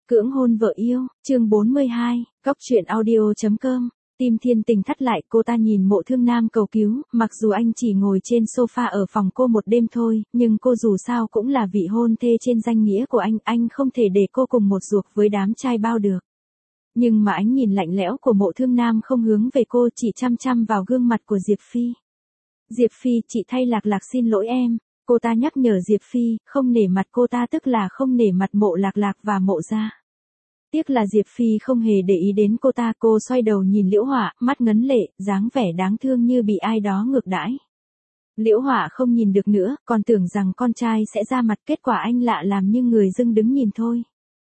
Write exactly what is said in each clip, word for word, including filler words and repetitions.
Cưỡng hôn vợ yêu, chương bốn mươi hai, Cóc truyện audio.com. Tim Thiên Tình thắt lại, cô ta nhìn Mộ Thương Nam cầu cứu, mặc dù anh chỉ ngồi trên sofa ở phòng cô một đêm thôi, nhưng cô dù sao cũng là vị hôn thê trên danh nghĩa của anh, anh không thể để cô cùng một ruột với đám trai bao được. Nhưng mà ánh nhìn lạnh lẽo của Mộ Thương Nam không hướng về cô, chỉ chăm chăm vào gương mặt của Diệp Phi. Diệp Phi, chị thay Lạc Lạc xin lỗi em. Cô ta nhắc nhở Diệp Phi, không nể mặt cô ta tức là không nể mặt Mộ Lạc Lạc và Mộ gia. Tiếc là Diệp Phi không hề để ý đến cô ta, cô xoay đầu nhìn Liễu Họa, mắt ngấn lệ, dáng vẻ đáng thương như bị ai đó ngược đãi. Liễu Họa không nhìn được nữa, còn tưởng rằng con trai sẽ ra mặt, kết quả anh lạ làm như người dưng đứng nhìn thôi.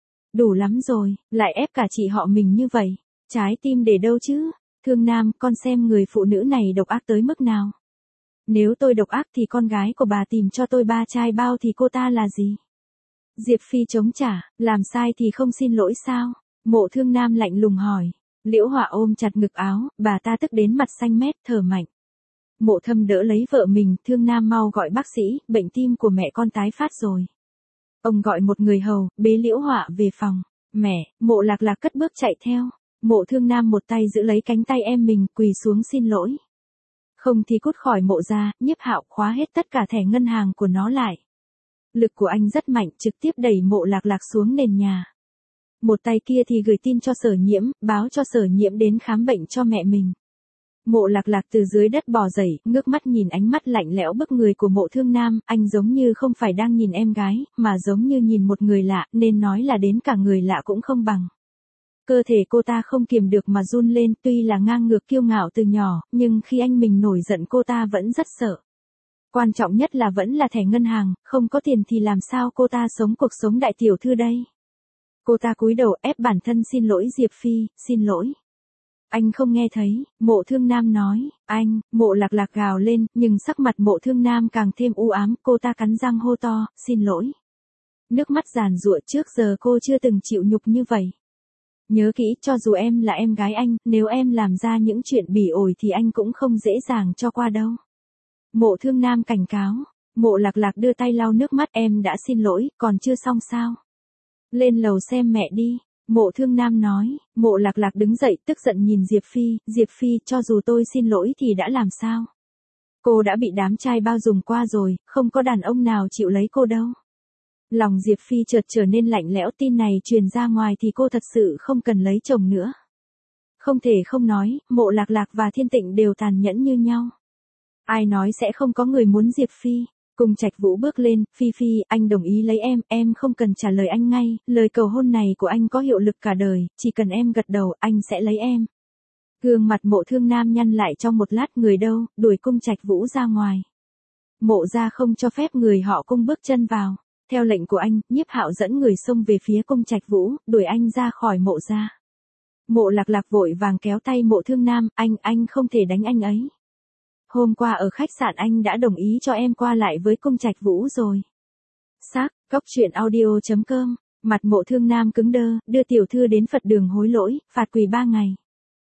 Đủ lắm rồi, lại ép cả chị họ mình như vậy, trái tim để đâu chứ? Thương Nam, con xem người phụ nữ này độc ác tới mức nào. Nếu tôi độc ác thì con gái của bà tìm cho tôi ba trai bao thì cô ta là gì? Diệp Phi chống trả, làm sai thì không xin lỗi sao? Mộ Thương Nam lạnh lùng hỏi. Liễu Họa ôm chặt ngực áo, bà ta tức đến mặt xanh mét, thở mạnh. Mộ Thâm đỡ lấy vợ mình, Thương Nam mau gọi bác sĩ, bệnh tim của mẹ con tái phát rồi. Ông gọi một người hầu, bế Liễu Họa về phòng. Mẹ, Mộ Lạc Lạc cất bước chạy theo. Mộ Thương Nam một tay giữ lấy cánh tay em mình, quỳ xuống xin lỗi. Không thì cút khỏi Mộ gia, Nhiếp Hạo khóa hết tất cả thẻ ngân hàng của nó lại. Lực của anh rất mạnh, trực tiếp đẩy Mộ Lạc Lạc xuống nền nhà. Một tay kia thì gửi tin cho Sở Nhiễm, báo cho Sở Nhiễm đến khám bệnh cho mẹ mình. Mộ Lạc Lạc từ dưới đất bò dậy, ngước mắt nhìn ánh mắt lạnh lẽo bức người của Mộ Thương Nam, anh giống như không phải đang nhìn em gái, mà giống như nhìn một người lạ, nên nói là đến cả người lạ cũng không bằng. Cơ thể cô ta không kiềm được mà run lên, tuy là ngang ngược kiêu ngạo từ nhỏ, nhưng khi anh mình nổi giận cô ta vẫn rất sợ. Quan trọng nhất là vẫn là thẻ ngân hàng, không có tiền thì làm sao cô ta sống cuộc sống đại tiểu thư đây. Cô ta cúi đầu ép bản thân xin lỗi Diệp Phi, xin lỗi. Anh không nghe thấy, Mộ Thương Nam nói, anh, Mộ Lạc Lạc gào lên, nhưng sắc mặt Mộ Thương Nam càng thêm u ám, cô ta cắn răng hô to, xin lỗi. Nước mắt giàn giụa, trước giờ cô chưa từng chịu nhục như vậy. Nhớ kỹ, cho dù em là em gái anh, nếu em làm ra những chuyện bỉ ổi thì anh cũng không dễ dàng cho qua đâu. Mộ Thương Nam cảnh cáo. Mộ Lạc Lạc đưa tay lau nước mắt, em đã xin lỗi, còn chưa xong sao? Lên lầu xem mẹ đi. Mộ Thương Nam nói. Mộ Lạc Lạc đứng dậy, tức giận nhìn Diệp Phi, Diệp Phi, cho dù tôi xin lỗi thì đã làm sao? Cô đã bị đám trai bao dùng qua rồi, không có đàn ông nào chịu lấy cô đâu. Lòng Diệp Phi chợt trở nên lạnh lẽo, tin này truyền ra ngoài thì cô thật sự không cần lấy chồng nữa. Không thể không nói, Mộ Lạc Lạc và Thiên Tịnh đều tàn nhẫn như nhau. Ai nói sẽ không có người muốn Diệp Phi. Cung Trạch Vũ bước lên, Phi Phi, anh đồng ý lấy em, em không cần trả lời anh ngay, lời cầu hôn này của anh có hiệu lực cả đời, chỉ cần em gật đầu, anh sẽ lấy em. Gương mặt Mộ Thương Nam nhăn lại trong một lát, người đâu, đuổi Cung Trạch Vũ ra ngoài. Mộ gia không cho phép người họ Cung bước chân vào. Theo lệnh của anh, Nhiếp Hạo dẫn người xông về phía Cung Trạch Vũ, đuổi anh ra khỏi Mộ gia. Mộ Lạc Lạc vội vàng kéo tay Mộ Thương Nam, anh, anh không thể đánh anh ấy. Hôm qua ở khách sạn anh đã đồng ý cho em qua lại với Cung Trạch Vũ rồi. Xác, Cóc truyện audio.com, mặt Mộ Thương Nam cứng đơ, đưa tiểu thư đến Phật đường hối lỗi, phạt quỳ ba ngày.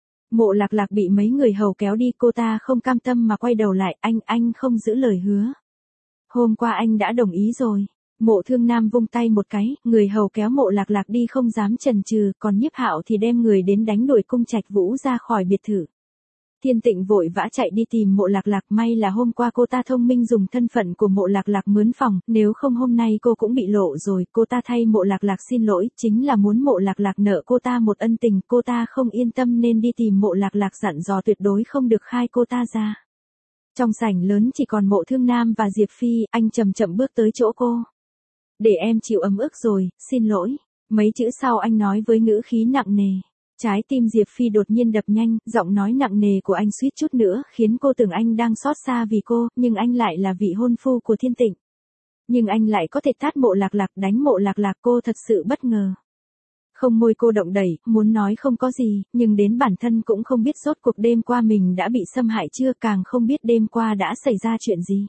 Mộ Lạc Lạc bị mấy người hầu kéo đi, cô ta không cam tâm mà quay đầu lại, anh, anh không giữ lời hứa. Hôm qua anh đã đồng ý rồi. Mộ Thương Nam vung tay một cái, người hầu kéo Mộ Lạc Lạc đi không dám chần chừ, còn Nhiếp Hạo thì đem người đến đánh đuổi Cung Trạch Vũ ra khỏi biệt thự. Thiên Tịnh vội vã chạy đi tìm Mộ Lạc Lạc, may là hôm qua cô ta thông minh dùng thân phận của Mộ Lạc Lạc mướn phòng, nếu không hôm nay cô cũng bị lộ rồi, cô ta thay Mộ Lạc Lạc xin lỗi, chính là muốn Mộ Lạc Lạc nợ cô ta một ân tình, cô ta không yên tâm nên đi tìm Mộ Lạc Lạc dặn dò tuyệt đối không được khai cô ta ra. Trong sảnh lớn chỉ còn Mộ Thương Nam và Diệp Phi, anh chậm chậm bước tới chỗ cô. Để em chịu ấm ức rồi, xin lỗi. Mấy chữ sau anh nói với ngữ khí nặng nề. Trái tim Diệp Phi đột nhiên đập nhanh, giọng nói nặng nề của anh suýt chút nữa khiến cô tưởng anh đang xót xa vì cô, nhưng anh lại là vị hôn phu của Thiên Tịnh. Nhưng anh lại có thể tát Mộ Lạc Lạc, đánh Mộ Lạc Lạc, cô thật sự bất ngờ. Không, môi cô động đẩy, muốn nói không có gì, nhưng đến bản thân cũng không biết rốt cuộc đêm qua mình đã bị xâm hại chưa, càng không biết đêm qua đã xảy ra chuyện gì.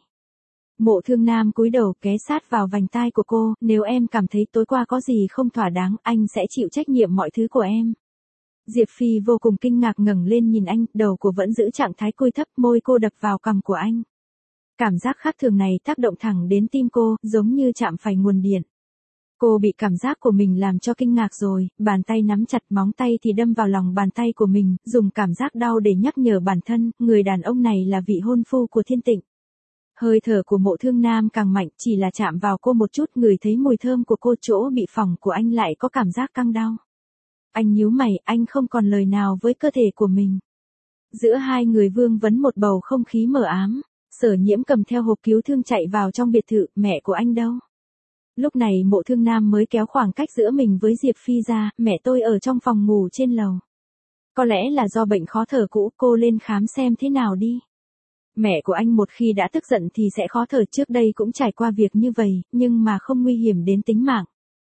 Mộ Thương Nam cúi đầu ghé sát vào vành tai của cô, nếu em cảm thấy tối qua có gì không thỏa đáng, anh sẽ chịu trách nhiệm mọi thứ của em. Diệp Phi vô cùng kinh ngạc ngẩng lên nhìn anh, đầu cô vẫn giữ trạng thái cúi thấp, môi cô đập vào cằm của anh. Cảm giác khác thường này tác động thẳng đến tim cô, giống như chạm phải nguồn điện. Cô bị cảm giác của mình làm cho kinh ngạc rồi, bàn tay nắm chặt móng tay thì đâm vào lòng bàn tay của mình, dùng cảm giác đau để nhắc nhở bản thân, người đàn ông này là vị hôn phu của Thiên Tịnh. Hơi thở của Mộ Thương Nam càng mạnh, chỉ là chạm vào cô một chút, người thấy mùi thơm của cô, chỗ bị phỏng của anh lại có cảm giác căng đau. Anh nhíu mày, anh không còn lời nào với cơ thể của mình. Giữa hai người vương vấn một bầu không khí mờ ám. Sở Nhiễm cầm theo hộp cứu thương chạy vào trong biệt thự, mẹ của anh đâu? Lúc này Mộ Thương Nam mới kéo khoảng cách giữa mình với Diệp Phi ra, mẹ tôi ở trong phòng ngủ trên lầu. Có lẽ là do bệnh khó thở cũ, cô lên khám xem thế nào đi. Mẹ của anh một khi đã tức giận thì sẽ khó thở, trước đây cũng trải qua việc như vậy, nhưng mà không nguy hiểm đến tính mạng.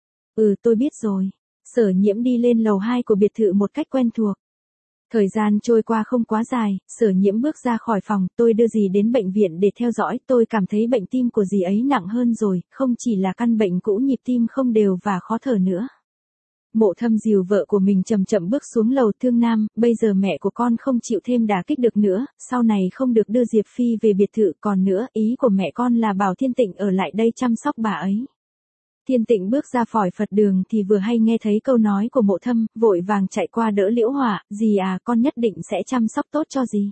Ừ, tôi biết rồi. Sở Nhiễm đi lên lầu hai của biệt thự một cách quen thuộc. Thời gian trôi qua không quá dài, Sở Nhiễm bước ra khỏi phòng, tôi đưa dì đến bệnh viện để theo dõi, tôi cảm thấy bệnh tim của dì ấy nặng hơn rồi, không chỉ là căn bệnh cũ nhịp tim không đều và khó thở nữa. Mộ Thâm dìu vợ của mình chậm chậm bước xuống lầu. Thương Nam, bây giờ mẹ của con không chịu thêm đả kích được nữa, sau này không được đưa Diệp Phi về biệt thự, còn nữa, ý của mẹ con là bảo Thiên Tịnh ở lại đây chăm sóc bà ấy. Thiên Tịnh bước ra khỏi Phật đường thì vừa hay nghe thấy câu nói của Mộ Thâm, vội vàng chạy qua đỡ Liễu Hỏa, dì à, con nhất định sẽ chăm sóc tốt cho dì.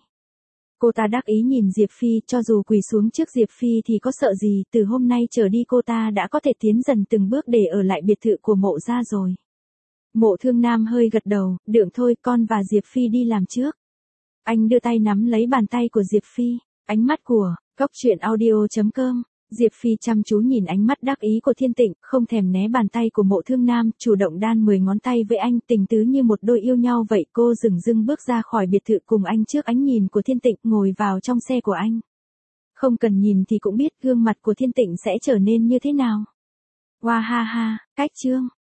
Cô ta đắc ý nhìn Diệp Phi, cho dù quỳ xuống trước Diệp Phi thì có sợ gì, từ hôm nay trở đi cô ta đã có thể tiến dần từng bước để ở lại biệt thự của Mộ gia rồi. Mộ Thương Nam hơi gật đầu, được thôi, con và Diệp Phi đi làm trước. Anh đưa tay nắm lấy bàn tay của Diệp Phi, ánh mắt của Cốc Truyện Audio chấm com. Diệp Phi chăm chú nhìn ánh mắt đắc ý của Thiên Tịnh, không thèm né bàn tay của Mộ Thương Nam, chủ động đan mười ngón tay với anh, tình tứ như một đôi yêu nhau vậy. Cô dửng dưng bước ra khỏi biệt thự cùng anh trước ánh nhìn của Thiên Tịnh, ngồi vào trong xe của anh. Không cần nhìn thì cũng biết gương mặt của Thiên Tịnh sẽ trở nên như thế nào. Wow ha ha, cách chương.